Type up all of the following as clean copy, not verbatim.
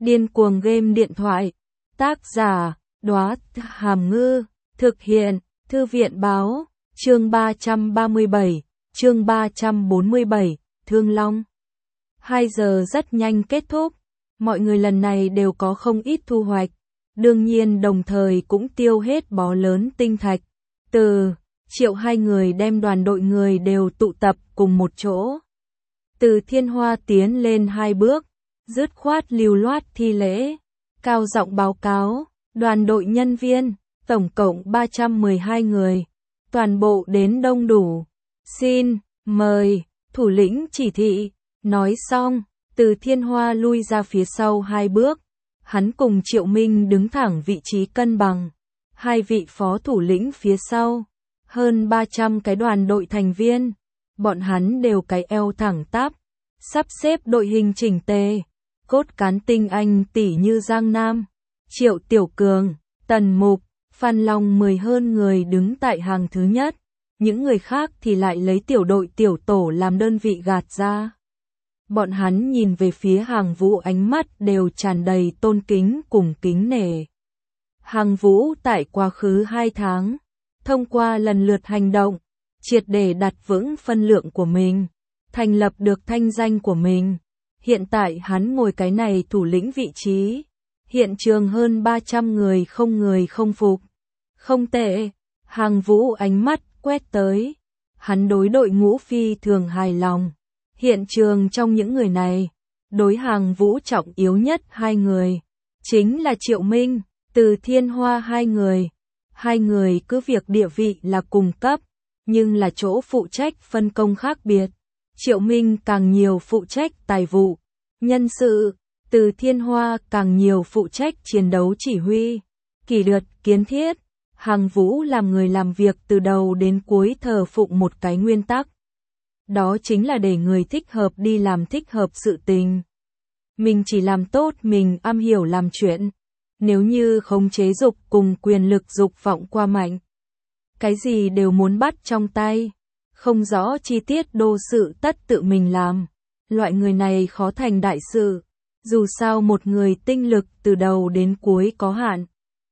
Điên cuồng game điện thoại. Tác giả, Đóa Hàm Ngư. Thực hiện, Thư viện báo. Chương 337, chương 347, Thương Long. 2 giờ rất nhanh kết thúc. Mọi người lần này đều có không ít thu hoạch. Đương nhiên đồng thời cũng tiêu hết bó lớn tinh thạch. Từ Triệu hai người đem đoàn đội người đều tụ tập cùng một chỗ. Từ Thiên Hoa tiến lên 2 bước, dứt khoát lưu loát thi lễ, cao giọng báo cáo, đoàn đội nhân viên, tổng cộng 312 người, toàn bộ đến đông đủ. Xin, mời, thủ lĩnh chỉ thị. Nói xong, Từ Thiên Hoa lui ra phía sau 2 bước, hắn cùng Triệu Minh đứng thẳng vị trí cân bằng, 2 vị phó thủ lĩnh phía sau, hơn 300 cái đoàn đội thành viên, bọn hắn đều cái eo thẳng tắp, sắp xếp đội hình chỉnh tề, cốt cán tinh anh tỷ như Giang Nam, Triệu Tiểu Cường, Tần Mục, Phan Long 10 hơn người đứng tại hàng thứ nhất, những người khác thì lại lấy tiểu đội tiểu tổ làm đơn vị gạt ra. Bọn hắn nhìn về phía Hàng Vũ ánh mắt đều tràn đầy tôn kính cùng kính nể. Hàng Vũ tại quá khứ 2 tháng, thông qua lần lượt hành động, triệt để đặt vững phân lượng của mình, thành lập được thanh danh của mình. Hiện tại hắn ngồi cái này thủ lĩnh vị trí, hiện trường hơn 300 người không phục. Không tệ, Hàng Vũ ánh mắt quét tới, hắn đối đội ngũ phi thường hài lòng. Hiện trường trong những người này, đối Hàng Vũ trọng yếu nhất 2 người, chính là Triệu Minh, Từ Thiên Hoa 2 người. 2 người cứ việc địa vị là cùng cấp, nhưng là chỗ phụ trách phân công khác biệt. Triệu Minh càng nhiều phụ trách tài vụ, nhân sự, Từ Thiên Hoa càng nhiều phụ trách chiến đấu chỉ huy, kỷ luật, kiến thiết. Hàng Vũ làm người làm việc từ đầu đến cuối thờ phụng một cái nguyên tắc. Đó chính là để người thích hợp đi làm thích hợp sự tình. Mình chỉ làm tốt mình am hiểu làm chuyện. Nếu như khống chế dục cùng quyền lực dục vọng qua mạnh, cái gì đều muốn bắt trong tay, không rõ chi tiết đô sự tất tự mình làm. Loại người này khó thành đại sự, dù sao một người tinh lực từ đầu đến cuối có hạn.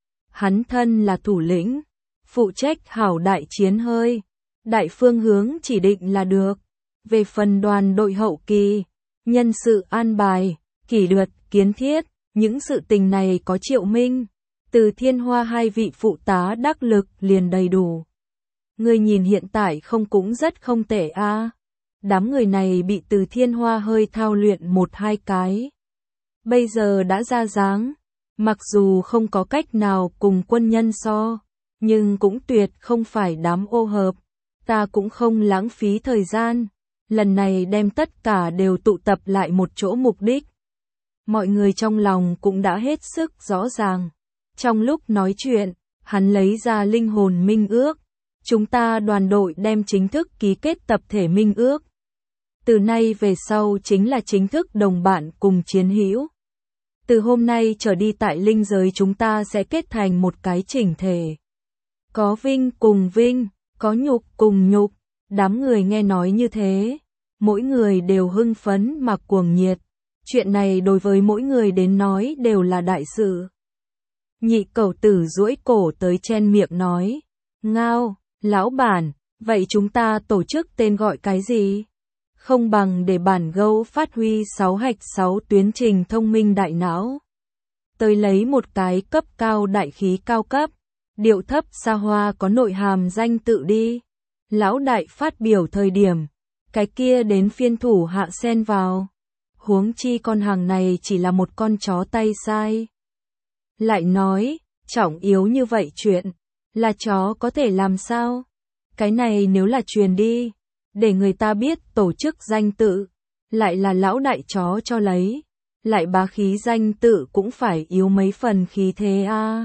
Hắn thân là thủ lĩnh, phụ trách hảo đại chiến hơi, đại phương hướng chỉ định là được. Về phần đoàn đội hậu kỳ, nhân sự an bài, kỷ luật, kiến thiết, những sự tình này có Triệu Minh, Từ Thiên Hoa 2 vị phụ tá đắc lực liền đầy đủ. Người nhìn hiện tại không cũng rất không tệ a. Đám người này bị Từ Thiên Hoa hơi thao luyện 1-2 cái. Bây giờ đã ra dáng, mặc dù không có cách nào cùng quân nhân so, nhưng cũng tuyệt không phải đám ô hợp. Ta cũng không lãng phí thời gian, lần này đem tất cả đều tụ tập lại một chỗ mục đích. Mọi người trong lòng cũng đã hết sức rõ ràng. Trong lúc nói chuyện, hắn lấy ra linh hồn minh ước. Chúng ta đoàn đội đem chính thức ký kết tập thể minh ước. Từ nay về sau chính là chính thức đồng bạn cùng chiến hữu. Từ hôm nay trở đi tại linh giới chúng ta sẽ kết thành một cái chỉnh thể. Có vinh cùng vinh, có nhục cùng nhục. Đám người nghe nói như thế, mỗi người đều hưng phấn mà cuồng nhiệt. Chuyện này đối với mỗi người đến nói đều là đại sự. Nhị Cẩu Tử duỗi cổ tới chen miệng nói, ngao, lão bản, vậy chúng ta tổ chức tên gọi cái gì? Không bằng để bản gâu phát huy 6 hạch 6 tuyến trình thông minh đại não. Tới lấy một cái cấp cao đại khí cao cấp, điệu thấp xa hoa có nội hàm danh tự đi. Lão đại phát biểu thời điểm, cái kia đến phiên thủ hạ xen vào. Huống chi con hàng này chỉ là một con chó tay sai. Lại nói, trọng yếu như vậy chuyện, là chó có thể làm sao? Cái này nếu là truyền đi, để người ta biết tổ chức danh tự, lại là lão đại chó cho lấy, lại bá khí danh tự cũng phải yếu mấy phần khí thế a.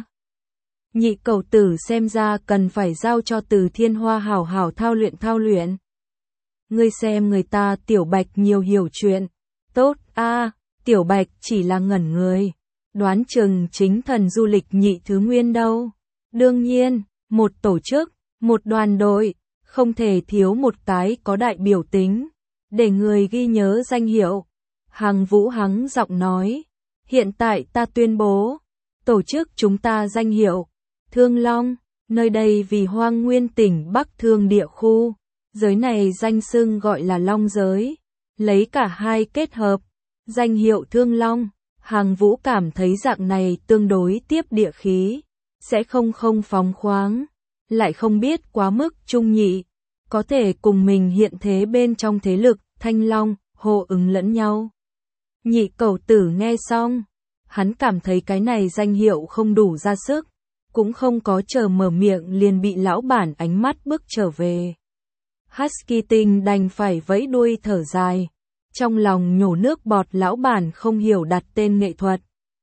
Nhị Cẩu Tử xem ra cần phải giao cho Từ Thiên Hoa hảo hảo thao luyện. Ngươi xem người ta Tiểu Bạch nhiều hiểu chuyện. Tốt a, Tiểu Bạch chỉ là ngẩn người. Đoán chừng chính thần du lịch nhị thứ nguyên đâu. Đương nhiên, một tổ chức, một đoàn đội, không thể thiếu một cái có đại biểu tính, để người ghi nhớ danh hiệu. Hàng Vũ hắng giọng nói, Hiện tại ta tuyên bố, tổ chức chúng ta danh hiệu Thương Long, nơi đây vì Hoang Nguyên tỉnh Bắc Thương địa khu, giới này danh xưng gọi là Long giới, lấy cả hai kết hợp, danh hiệu Thương Long. Hàng Vũ cảm thấy dạng này tương đối tiếp địa khí, sẽ không phóng khoáng, lại không biết quá mức trung nhị, có thể cùng mình hiện thế bên trong thế lực Thanh Long, hô ứng lẫn nhau. Nhị Cẩu Tử nghe xong, hắn cảm thấy cái này danh hiệu không đủ ra sức, cũng không có chờ mở miệng liền bị lão bản ánh mắt bước trở về. Husky Tinh đành phải vẫy đuôi thở dài, trong lòng nhổ nước bọt lão bản không hiểu đặt tên nghệ thuật.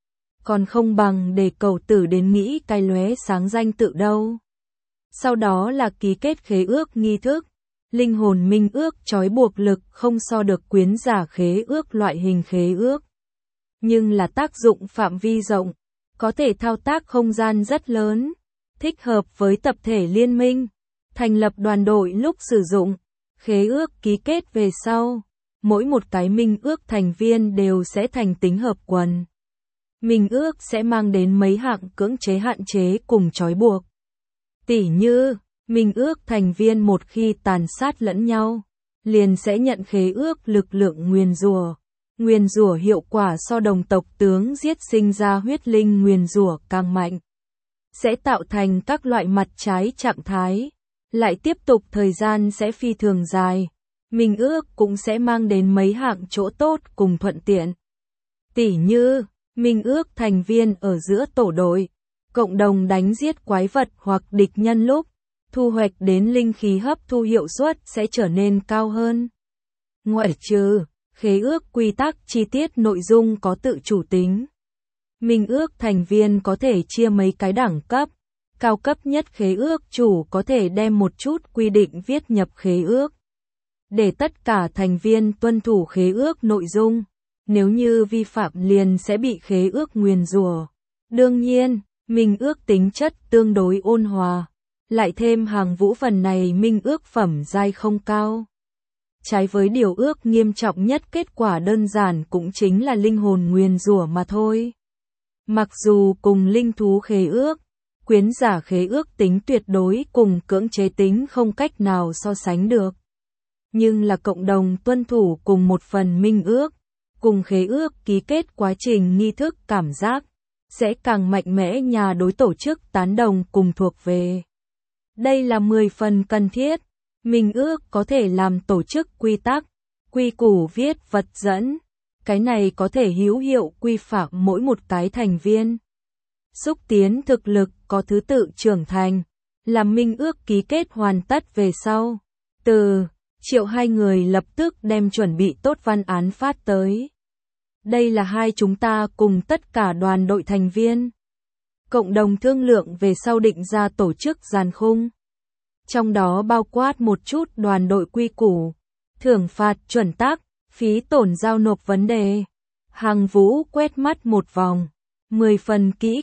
Còn không bằng để Cẩu Tử đến nghĩ cái lóe sáng danh tự đâu. Sau đó là ký kết khế ước nghi thức, linh hồn minh ước trói buộc lực không so được quyến giả khế ước loại hình khế ước. Nhưng là tác dụng phạm vi rộng, có thể thao tác không gian rất lớn, thích hợp với tập thể liên minh, thành lập đoàn đội lúc sử dụng. Khế ước ký kết về sau, mỗi một cái minh ước thành viên đều sẽ thành tính hợp quần. Minh ước sẽ mang đến mấy hạng cưỡng chế hạn chế cùng trói buộc. Tỉ như, minh ước thành viên một khi tàn sát lẫn nhau, liền sẽ nhận khế ước lực lượng nguyền rủa. Nguyền rủa hiệu quả so đồng tộc tướng giết sinh ra huyết linh nguyền rủa càng mạnh, sẽ tạo thành các loại mặt trái trạng thái, lại tiếp tục thời gian sẽ phi thường dài. Minh ước cũng sẽ mang đến mấy hạng chỗ tốt cùng thuận tiện. Tỉ như, minh ước thành viên ở giữa tổ đội, cộng đồng đánh giết quái vật hoặc địch nhân lúc, thu hoạch đến linh khí hấp thu hiệu suất sẽ trở nên cao hơn. Ngoại trừ, khế ước quy tắc chi tiết nội dung có tự chủ tính. Minh ước thành viên có thể chia mấy cái đẳng cấp, cao cấp nhất khế ước chủ có thể đem một chút quy định viết nhập khế ước, để tất cả thành viên tuân thủ khế ước nội dung, nếu như vi phạm liền sẽ bị khế ước nguyền rủa. Đương nhiên, minh ước tính chất tương đối ôn hòa, lại thêm Hàng Vũ phần này minh ước phẩm giai không cao. Trái với điều ước nghiêm trọng nhất kết quả đơn giản cũng chính là linh hồn nguyền rủa mà thôi. Mặc dù cùng linh thú khế ước, quyến giả khế ước tính tuyệt đối cùng cưỡng chế tính không cách nào so sánh được. Nhưng là cộng đồng tuân thủ cùng một phần minh ước, cùng khế ước ký kết quá trình nghi thức cảm giác, sẽ càng mạnh mẽ nhà đối tổ chức tán đồng cùng thuộc về. Đây là 10 phần cần thiết. Minh ước có thể làm tổ chức quy tắc, quy củ viết vật dẫn, cái này có thể hữu hiệu quy phạm mỗi một cái thành viên. Xúc tiến thực lực có thứ tự trưởng thành, làm minh ước ký kết hoàn tất về sau. Triệu hai người lập tức đem chuẩn bị tốt văn án phát tới. Đây là hai chúng ta cùng tất cả đoàn đội thành viên. Cộng đồng thương lượng về sau định ra tổ chức giàn khung. Trong đó bao quát một chút đoàn đội quy củ, thưởng phạt chuẩn tắc, phí tổn giao nộp vấn đề. Hàng Vũ quét mắt một vòng, 10 phần kỹ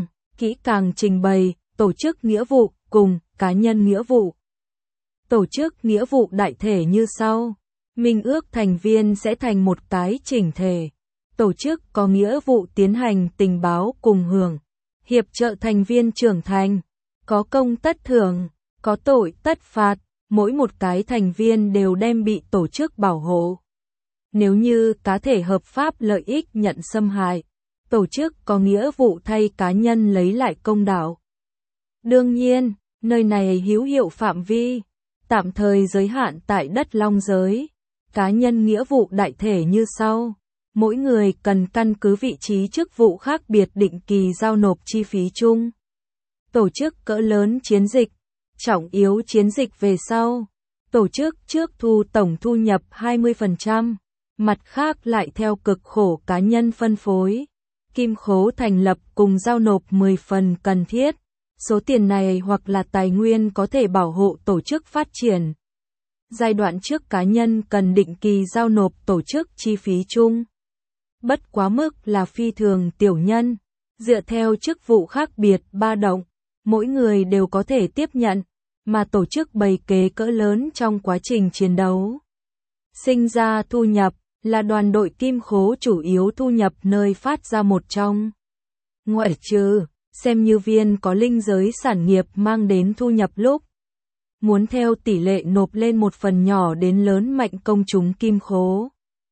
càng trình bày, tổ chức nghĩa vụ cùng cá nhân nghĩa vụ. Tổ chức nghĩa vụ đại thể như sau. Minh ước thành viên sẽ thành một cái chỉnh thể. Tổ chức có nghĩa vụ tiến hành tình báo cùng hưởng, hiệp trợ thành viên trưởng thành, có công tất thưởng, có tội tất phạt, mỗi một cái thành viên đều đem bị tổ chức bảo hộ. Nếu như cá thể hợp pháp lợi ích nhận xâm hại, tổ chức có nghĩa vụ thay cá nhân lấy lại công đạo. Đương nhiên, nơi này hữu hiệu phạm vi, tạm thời giới hạn tại đất Long giới. Cá nhân nghĩa vụ đại thể như sau. Mỗi người cần căn cứ vị trí chức vụ khác biệt định kỳ giao nộp chi phí chung. Tổ chức cỡ lớn chiến dịch, trọng yếu chiến dịch về sau. Tổ chức trước thu tổng thu nhập 20%, mặt khác lại theo cực khổ cá nhân phân phối. Kim khố thành lập cùng giao nộp 10 phần cần thiết. Số tiền này hoặc là tài nguyên có thể bảo hộ tổ chức phát triển. Giai đoạn trước cá nhân cần định kỳ giao nộp tổ chức chi phí chung. Bất quá mức là phi thường tiểu nhân, dựa theo chức vụ khác biệt ba động, mỗi người đều có thể tiếp nhận, mà tổ chức bày kế cỡ lớn trong quá trình chiến đấu. Sinh ra thu nhập, là đoàn đội kim khố chủ yếu thu nhập nơi phát ra một trong. Ngoại trừ, xem như viên có linh giới sản nghiệp mang đến thu nhập lúc. Muốn theo tỷ lệ nộp lên một phần nhỏ đến lớn mạnh công chúng kim khố.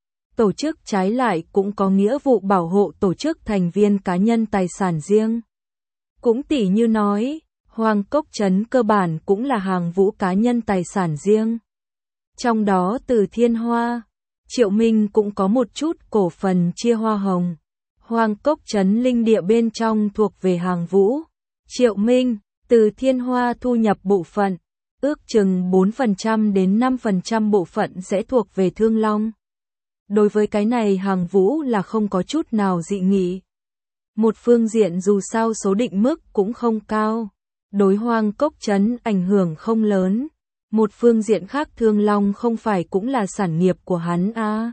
Tổ chức trái lại cũng có nghĩa vụ bảo hộ tổ chức thành viên cá nhân tài sản riêng. Cũng tỉ như nói, Hoàng Cốc Trấn cơ bản cũng là hàng vũ cá nhân tài sản riêng. Trong đó Từ Thiên Hoa, Triệu Minh cũng có một chút cổ phần chia hoa hồng. Hoàng Cốc Trấn linh địa bên trong thuộc về hàng vũ. Triệu Minh, Từ Thiên Hoa thu nhập bộ phận, ước chừng 4% đến 5% bộ phận sẽ thuộc về Thương Long. Đối với cái này hàng vũ là không có chút nào dị nghị. Một phương diện dù sao số định mức cũng không cao, đối Hoàng Cốc Trấn ảnh hưởng không lớn. Một phương diện khác Thương Long không phải cũng là sản nghiệp của hắn à.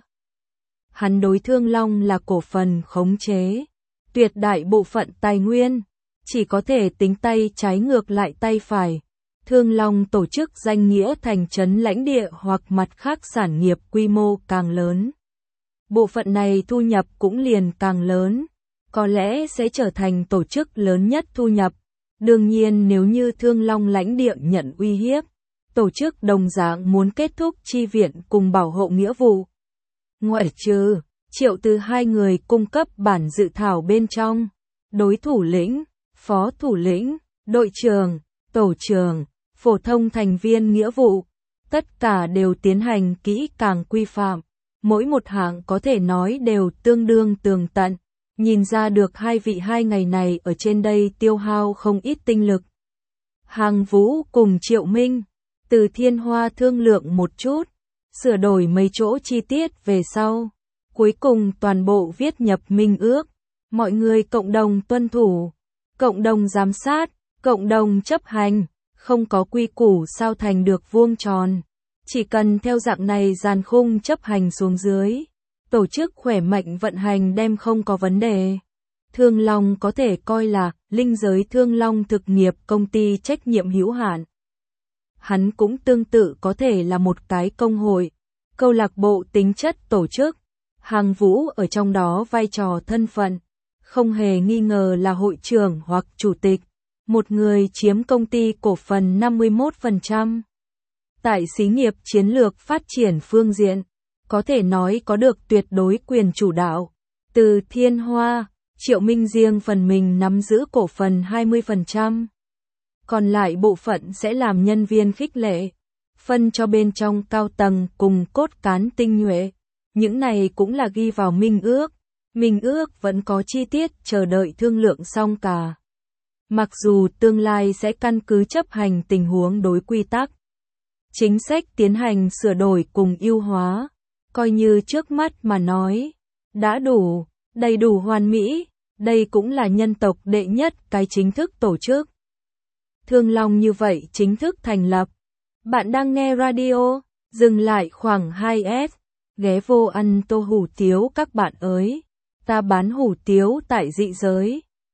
Hắn đối Thương Long là cổ phần khống chế, tuyệt đại bộ phận tài nguyên, chỉ có thể tính tay trái ngược lại tay phải. Thương Long tổ chức danh nghĩa thành trấn lãnh địa hoặc mặt khác sản nghiệp quy mô càng lớn. Bộ phận này thu nhập cũng liền càng lớn, có lẽ sẽ trở thành tổ chức lớn nhất thu nhập. Đương nhiên nếu như Thương Long lãnh địa nhận uy hiếp, tổ chức đồng dạng muốn kết thúc chi viện cùng bảo hộ nghĩa vụ. Ngoại trừ, Triệu Từ hai người cung cấp bản dự thảo bên trong, đối thủ lĩnh, phó thủ lĩnh, đội trưởng, tổ trưởng, phổ thông thành viên nghĩa vụ, tất cả đều tiến hành kỹ càng quy phạm, mỗi một hạng có thể nói đều tương đương tường tận, nhìn ra được hai vị hai ngày này ở trên đây tiêu hao không ít tinh lực. Hàng Vũ cùng Triệu Minh, Từ Thiên Hoa thương lượng một chút, sửa đổi mấy chỗ chi tiết về sau, cuối cùng toàn bộ viết nhập minh ước, mọi người cộng đồng tuân thủ, cộng đồng giám sát, cộng đồng chấp hành, không có quy củ sao thành được vuông tròn, chỉ cần theo dạng này dàn khung chấp hành xuống dưới, tổ chức khỏe mạnh vận hành đem không có vấn đề. Thương Long có thể coi là linh giới Thương Long thực nghiệp công ty trách nhiệm hữu hạn. Hắn cũng tương tự có thể là một cái công hội, câu lạc bộ tính chất tổ chức. Hàng Vũ ở trong đó vai trò thân phận, không hề nghi ngờ là hội trưởng hoặc chủ tịch, một người chiếm công ty cổ phần 51%. Tại xí nghiệp chiến lược phát triển phương diện, có thể nói có được tuyệt đối quyền chủ đạo. Từ Thiên Hoa, Triệu Minh riêng phần mình nắm giữ cổ phần 20%. Còn lại bộ phận sẽ làm nhân viên khích lệ, phân cho bên trong cao tầng cùng cốt cán tinh nhuệ. Những này cũng là ghi vào minh ước. Minh ước vẫn có chi tiết chờ đợi thương lượng xong cả. Mặc dù tương lai sẽ căn cứ chấp hành tình huống đối quy tắc, chính sách tiến hành sửa đổi cùng ưu hóa, coi như trước mắt mà nói, đã đủ, đầy đủ hoàn mỹ, đây cũng là nhân tộc đệ nhất cái chính thức tổ chức. Thương Long như vậy chính thức thành lập. Bạn đang nghe radio, dừng lại khoảng 2S, ghé vô ăn tô hủ tiếu các bạn ơi, ta bán hủ tiếu tại dị giới.